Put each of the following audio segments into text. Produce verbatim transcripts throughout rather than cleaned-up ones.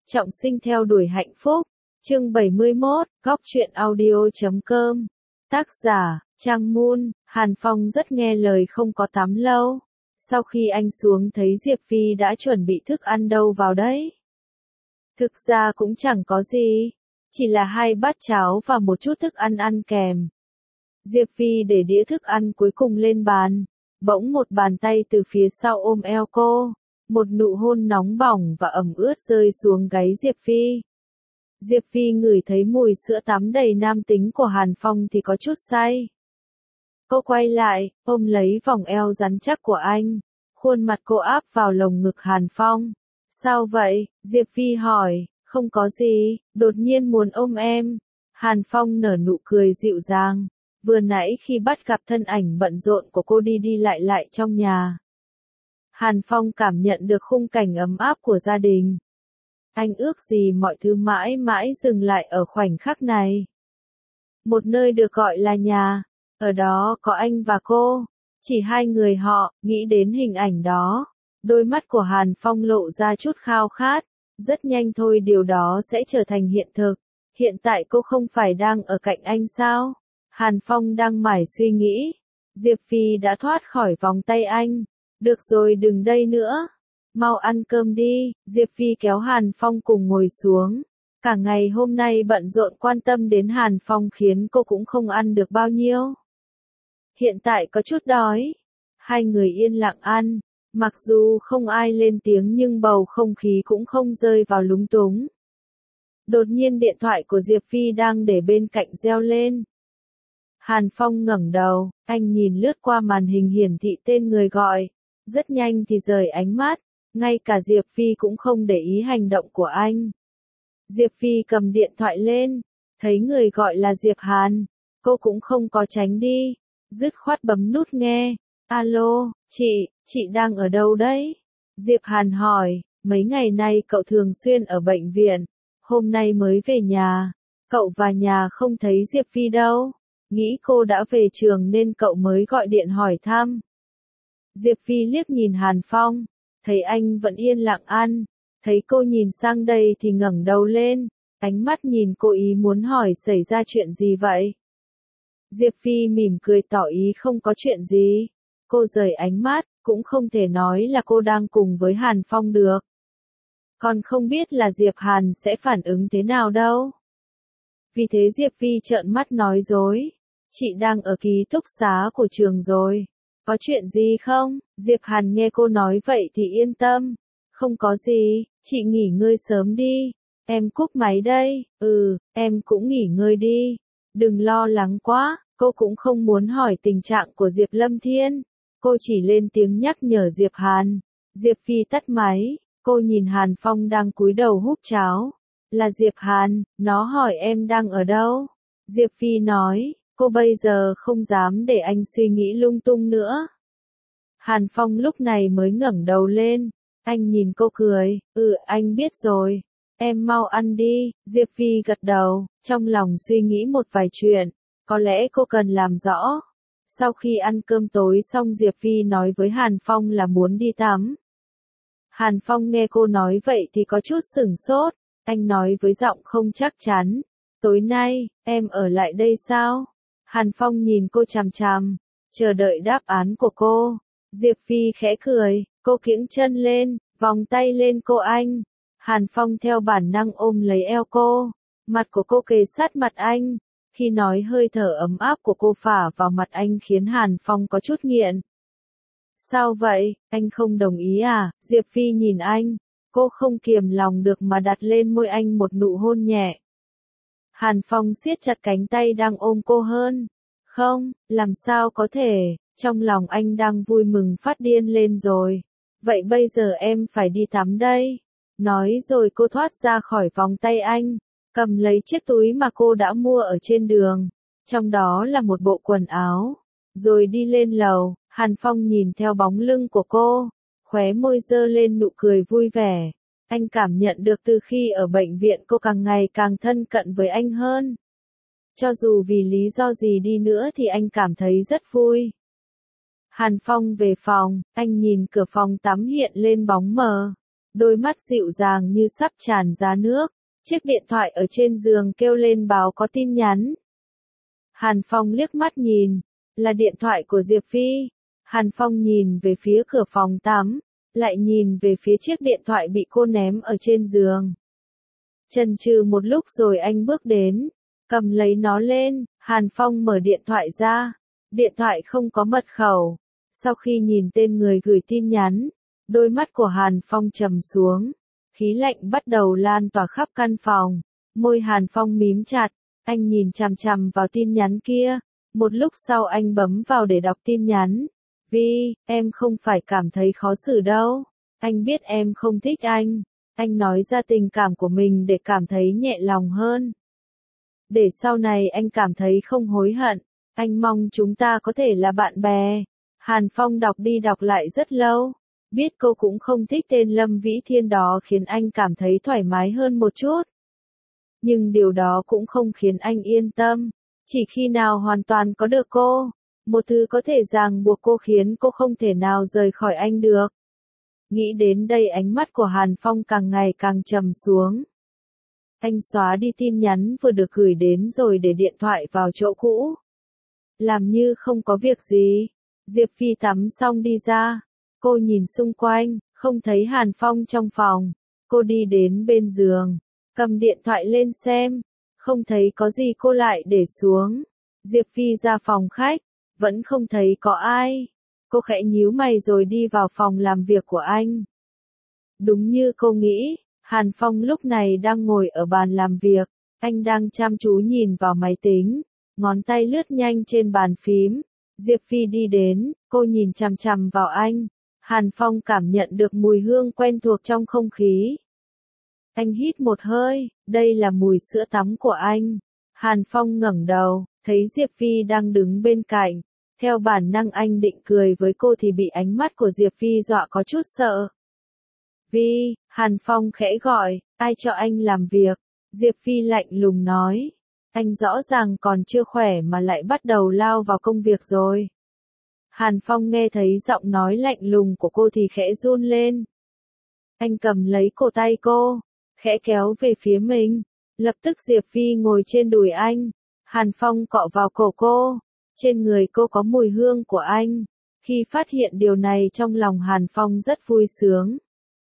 Trọng sinh theo đuổi hạnh phúc. Chương bảy mươi mốt, góc truyện audio chấm com. Tác giả, Trang Moon. Hàn Phong rất nghe lời không có tắm lâu. Sau khi anh xuống thấy Diệp Phi đã chuẩn bị thức ăn đâu vào đấy. Thực ra cũng chẳng có gì. Chỉ là hai bát cháo và một chút thức ăn ăn kèm. Diệp Phi để đĩa thức ăn cuối cùng lên bàn. Bỗng một bàn tay từ phía sau ôm eo cô. Một nụ hôn nóng bỏng và ẩm ướt rơi xuống gáy Diệp Phi. Diệp Phi ngửi thấy mùi sữa tắm đầy nam tính của Hàn Phong thì có chút say. Cô quay lại, ôm lấy vòng eo rắn chắc của anh. Khuôn mặt cô áp vào lồng ngực Hàn Phong. Sao vậy? Diệp Phi hỏi. Không có gì, đột nhiên muốn ôm em. Hàn Phong nở nụ cười dịu dàng. Vừa nãy khi bắt gặp thân ảnh bận rộn của cô đi đi lại lại trong nhà. Hàn Phong cảm nhận được khung cảnh ấm áp của gia đình. Anh ước gì mọi thứ mãi mãi dừng lại ở khoảnh khắc này. Một nơi được gọi là nhà, ở đó có anh và cô, chỉ hai người họ, nghĩ đến hình ảnh đó. Đôi mắt của Hàn Phong lộ ra chút khao khát, rất nhanh thôi điều đó sẽ trở thành hiện thực. Hiện tại cô không phải đang ở cạnh anh sao? Hàn Phong đang mải suy nghĩ. Diệp Phi đã thoát khỏi vòng tay anh. Được rồi đừng đây nữa. Mau ăn cơm đi. Diệp Phi kéo Hàn Phong cùng ngồi xuống. Cả ngày hôm nay bận rộn quan tâm đến Hàn Phong khiến cô cũng không ăn được bao nhiêu. Hiện tại có chút đói. Hai người yên lặng ăn. Mặc dù không ai lên tiếng nhưng bầu không khí cũng không rơi vào lúng túng. Đột nhiên điện thoại của Diệp Phi đang để bên cạnh reo lên. Hàn Phong ngẩng đầu, anh nhìn lướt qua màn hình hiển thị tên người gọi. Rất nhanh thì rời ánh mắt, ngay cả Diệp Phi cũng không để ý hành động của anh. Diệp Phi cầm điện thoại lên, thấy người gọi là Diệp Hàn, cô cũng không có tránh đi, dứt khoát bấm nút nghe. Alo, chị, chị đang ở đâu đấy? Diệp Hàn hỏi, mấy ngày nay cậu thường xuyên ở bệnh viện, hôm nay mới về nhà, cậu và nhà không thấy Diệp Phi đâu, nghĩ cô đã về trường nên cậu mới gọi điện hỏi thăm. Diệp Phi liếc nhìn Hàn Phong, thấy anh vẫn yên lặng ăn, thấy cô nhìn sang đây thì ngẩng đầu lên, ánh mắt nhìn cô ý muốn hỏi xảy ra chuyện gì vậy. Diệp Phi mỉm cười tỏ ý không có chuyện gì, cô rời ánh mắt, cũng không thể nói là cô đang cùng với Hàn Phong được. Còn không biết là Diệp Hàn sẽ phản ứng thế nào đâu. Vì thế Diệp Phi trợn mắt nói dối, chị đang ở ký túc xá của trường rồi. Có chuyện gì không? Diệp Hàn nghe cô nói vậy thì yên tâm. Không có gì, chị nghỉ ngơi sớm đi. Em cúp máy đây. Ừ, em cũng nghỉ ngơi đi. Đừng lo lắng quá, cô cũng không muốn hỏi tình trạng của Diệp Lâm Thiên. Cô chỉ lên tiếng nhắc nhở Diệp Hàn. Diệp Phi tắt máy, cô nhìn Hàn Phong đang cúi đầu húp cháo. Là Diệp Hàn, nó hỏi em đang ở đâu? Diệp Phi nói. Cô bây giờ không dám để anh suy nghĩ lung tung nữa. Hàn Phong lúc này mới ngẩng đầu lên. Anh nhìn cô cười. Ừ, anh biết rồi. Em mau ăn đi. Diệp Phi gật đầu, trong lòng suy nghĩ một vài chuyện. Có lẽ cô cần làm rõ. Sau khi ăn cơm tối xong Diệp Phi nói với Hàn Phong là muốn đi tắm. Hàn Phong nghe cô nói vậy thì có chút sửng sốt. Anh nói với giọng không chắc chắn. Tối nay, em ở lại đây sao? Hàn Phong nhìn cô chằm chằm, chờ đợi đáp án của cô. Diệp Phi khẽ cười, cô kiễng chân lên, vòng tay lên cô anh. Hàn Phong theo bản năng ôm lấy eo cô, mặt của cô kề sát mặt anh. Khi nói hơi thở ấm áp của cô phả vào mặt anh khiến Hàn Phong có chút nghiện. Sao vậy, anh không đồng ý à? Diệp Phi nhìn anh, cô không kiềm lòng được mà đặt lên môi anh một nụ hôn nhẹ. Hàn Phong siết chặt cánh tay đang ôm cô hơn. Không, làm sao có thể, trong lòng anh đang vui mừng phát điên lên rồi. Vậy bây giờ em phải đi tắm đây. Nói rồi cô thoát ra khỏi vòng tay anh, cầm lấy chiếc túi mà cô đã mua ở trên đường. Trong đó là một bộ quần áo. Rồi đi lên lầu, Hàn Phong nhìn theo bóng lưng của cô, khóe môi dơ lên nụ cười vui vẻ. Anh cảm nhận được từ khi ở bệnh viện cô càng ngày càng thân cận với anh hơn. Cho dù vì lý do gì đi nữa thì anh cảm thấy rất vui. Hàn Phong về phòng, anh nhìn cửa phòng tắm hiện lên bóng mờ. đôi mắt dịu dàng như sắp tràn ra nước. Chiếc điện thoại ở trên giường kêu lên báo có tin nhắn. Hàn Phong liếc mắt nhìn, là điện thoại của Diệp Phi. Hàn Phong nhìn về phía cửa phòng tắm, lại nhìn về phía chiếc điện thoại bị cô ném ở trên giường. Chần chừ một lúc rồi anh bước đến, cầm lấy nó lên. Hàn Phong mở điện thoại ra, điện thoại không có mật khẩu. Sau khi nhìn tên người gửi tin nhắn, đôi mắt của Hàn Phong trầm xuống, khí lạnh bắt đầu lan tỏa khắp căn phòng. Môi Hàn Phong mím chặt, anh nhìn chằm chằm vào tin nhắn kia. Một lúc sau anh bấm vào để đọc tin nhắn. Vi, em không phải cảm thấy khó xử đâu. Anh biết em không thích anh. Anh nói ra tình cảm của mình để cảm thấy nhẹ lòng hơn. Để sau này anh cảm thấy không hối hận. Anh mong chúng ta có thể là bạn bè. Hàn Phong đọc đi đọc lại rất lâu. Biết cô cũng không thích tên Lâm Vĩ Thiên đó khiến anh cảm thấy thoải mái hơn một chút. Nhưng điều đó cũng không khiến anh yên tâm. Chỉ khi nào hoàn toàn có được cô, một thứ có thể ràng buộc cô khiến cô không thể nào rời khỏi anh được. Nghĩ đến đây ánh mắt của Hàn Phong càng ngày càng trầm xuống. Anh xóa đi tin nhắn vừa được gửi đến rồi để điện thoại vào chỗ cũ. Làm như không có việc gì. Diệp Phi tắm xong đi ra. Cô nhìn xung quanh, không thấy Hàn Phong trong phòng. Cô đi đến bên giường, cầm điện thoại lên xem. Không thấy có gì cô lại để xuống. Diệp Phi ra phòng khách, vẫn không thấy có ai. Cô khẽ nhíu mày rồi đi vào phòng làm việc của anh. Đúng như cô nghĩ, Hàn Phong lúc này đang ngồi ở bàn làm việc. Anh đang chăm chú nhìn vào máy tính, ngón tay lướt nhanh trên bàn phím. Diệp Phi đi đến, cô nhìn chằm chằm vào anh. Hàn Phong cảm nhận được mùi hương quen thuộc trong không khí. Anh hít một hơi, đây là mùi sữa tắm của anh. Hàn Phong ngẩng đầu, thấy Diệp Phi đang đứng bên cạnh. Theo bản năng anh định cười với cô thì bị ánh mắt của Diệp Phi dọa có chút sợ. Vi, Hàn Phong khẽ gọi, ai cho anh làm việc? Diệp Phi lạnh lùng nói. Anh rõ ràng còn chưa khỏe mà lại bắt đầu lao vào công việc rồi. Hàn Phong nghe thấy giọng nói lạnh lùng của cô thì khẽ run lên. Anh cầm lấy cổ tay cô, khẽ kéo về phía mình. Lập tức Diệp Phi ngồi trên đùi anh. Hàn Phong cọ vào cổ cô. Trên người cô có mùi hương của anh. Khi phát hiện điều này trong lòng Hàn Phong rất vui sướng.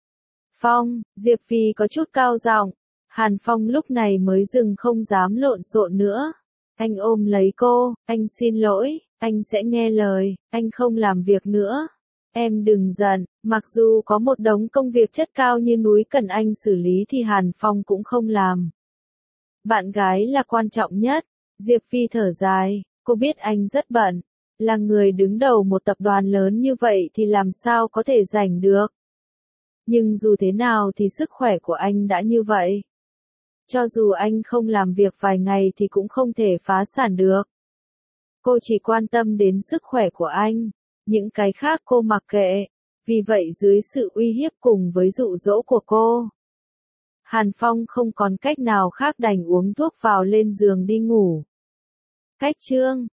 Phong, Diệp Phi có chút cao giọng. Hàn Phong lúc này mới dừng không dám lộn xộn nữa. Anh ôm lấy cô, anh xin lỗi, anh sẽ nghe lời, anh không làm việc nữa. Em đừng giận, mặc dù có một đống công việc chất cao như núi cần anh xử lý thì Hàn Phong cũng không làm. Bạn gái là quan trọng nhất. Diệp Phi thở dài, cô biết anh rất bận. Là người đứng đầu một tập đoàn lớn như vậy thì làm sao có thể rảnh được. Nhưng dù thế nào thì sức khỏe của anh đã như vậy. Cho dù anh không làm việc vài ngày thì cũng không thể phá sản được. Cô chỉ quan tâm đến sức khỏe của anh. Những cái khác cô mặc kệ. Vì vậy dưới sự uy hiếp cùng với dụ dỗ của cô, Hàn Phong không còn cách nào khác đành uống thuốc vào lên giường đi ngủ. Cách chương